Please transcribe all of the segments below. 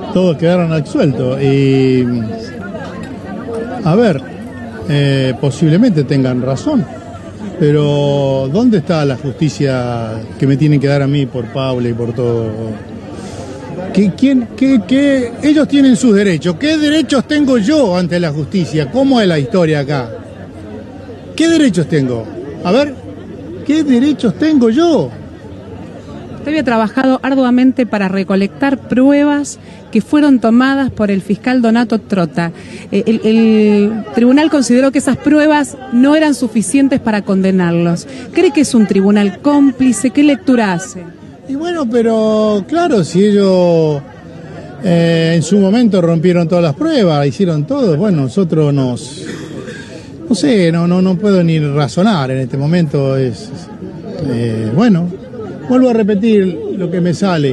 todos quedaron absueltos. Y, a ver, posiblemente tengan razón, pero ¿dónde está la justicia que me tienen que dar a mí por Paula y por todo? Ellos tienen sus derechos. ¿Qué derechos tengo yo ante la justicia? ¿Cómo es la historia acá? ¿Qué derechos tengo? A ver, ¿qué derechos tengo yo? Usted había trabajado arduamente para recolectar pruebas que fueron tomadas por el fiscal Donato Trota. El tribunal consideró que esas pruebas no eran suficientes para condenarlos. ¿Cree que es un tribunal cómplice? ¿Qué lectura hace? Y bueno, pero claro, si ellos en su momento rompieron todas las pruebas, hicieron todo, bueno, nosotros no sé, no puedo ni razonar en este momento. Bueno, vuelvo a repetir lo que me sale.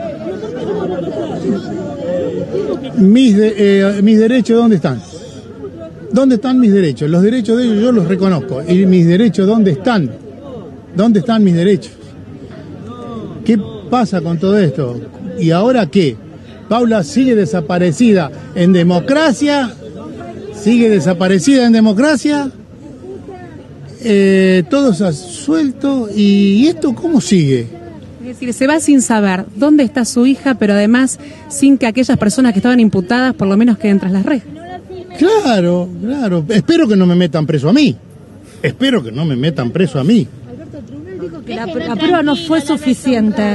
Mis derechos, ¿dónde están? ¿Dónde están mis derechos? Los derechos de ellos yo los reconozco. ¿Y mis derechos dónde están? ¿Dónde están mis derechos? ¿Qué pasa con todo esto? ¿Y ahora qué? Paula sigue desaparecida en democracia. Sigue desaparecida en democracia. Todos absueltos. ¿Y esto cómo sigue? Es decir, se va sin saber dónde está su hija, pero además sin que aquellas personas que estaban imputadas por lo menos queden tras las rejas. Claro. Espero que no me metan preso a mí. Que la prueba no fue suficiente.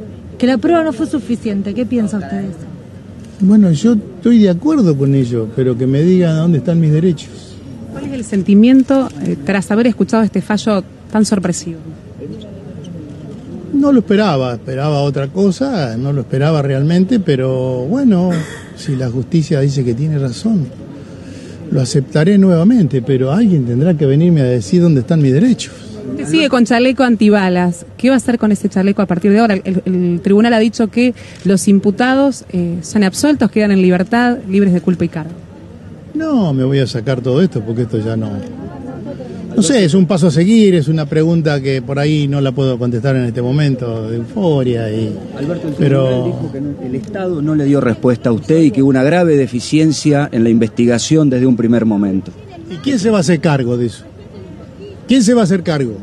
¿Qué piensa usted de eso? Bueno, yo estoy de acuerdo con ello, pero que me digan dónde están mis derechos. ¿Cuál es el sentimiento tras haber escuchado este fallo tan sorpresivo? No lo esperaba otra cosa, no lo esperaba realmente, pero bueno, si la justicia dice que tiene razón, lo aceptaré nuevamente, pero alguien tendrá que venirme a decir dónde están mis derechos. Usted sigue con chaleco antibalas. ¿Qué va a hacer con ese chaleco a partir de ahora? El tribunal ha dicho que los imputados son absueltos, quedan en libertad, libres de culpa y cargo. No, me voy a sacar todo esto porque esto ya no... No sé, es un paso a seguir, es una pregunta que por ahí no la puedo contestar en este momento de euforia. Alberto, el tribunal dijo que el Estado no le dio respuesta a usted y que hubo una grave deficiencia en la investigación desde un primer momento. ¿Y quién se va a hacer cargo de eso? ¿Quién se va a hacer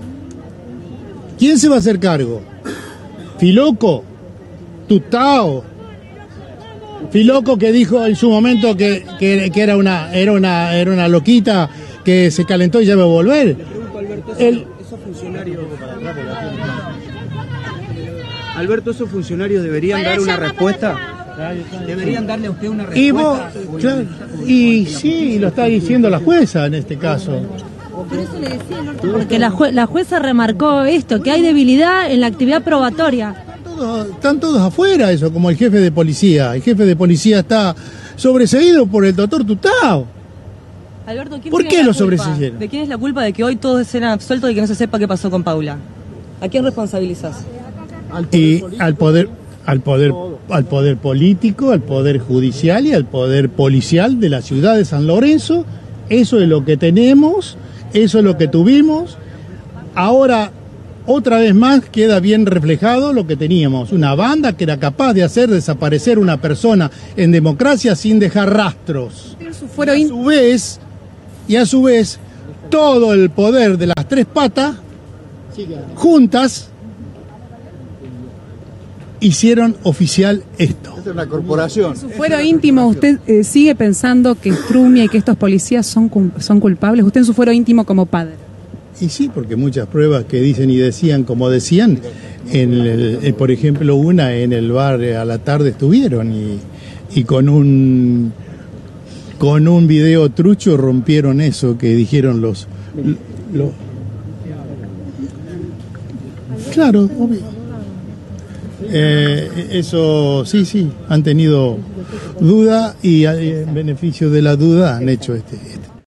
cargo? ¿Filoco? ¿Tutao? ¿Filoco que dijo en su momento que era una loquita que se calentó y ya va a volver? Le pregunto, Alberto, esos funcionarios... Alberto, ¿esos funcionarios deberían dar una respuesta? ¿Deberían darle a usted una respuesta? Y sí, lo está diciendo la jueza en este caso. Por eso le decía, porque la jueza remarcó esto, que hay debilidad en la actividad probatoria. Están todos afuera, eso, como el jefe de policía. El jefe de policía está sobreseído por el doctor Tutao. Alberto, ¿por qué lo sobreseyeron? ¿De quién es la culpa de que hoy todos sean absueltos y que no se sepa qué pasó con Paula? ¿A quién responsabilizás? Al poder político, al poder judicial y al poder policial de la ciudad de San Lorenzo. Eso es lo que tenemos, eso es lo que tuvimos. Ahora, otra vez más, queda bien reflejado lo que teníamos. Una banda que era capaz de hacer desaparecer una persona en democracia sin dejar rastros. Y a su vez, todo el poder de las tres patas, juntas, hicieron oficial esto. Es una corporación. En su fuero íntimo, ¿usted sigue pensando que Strumia y que estos policías son culpables? ¿Usted en su fuero íntimo como padre? Y sí, porque muchas pruebas que dicen y decían como decían, por ejemplo, una en el bar a la tarde estuvieron y con un video trucho rompieron eso que dijeron los claro, obvio. Eso sí, han tenido duda y en beneficio de la duda han hecho este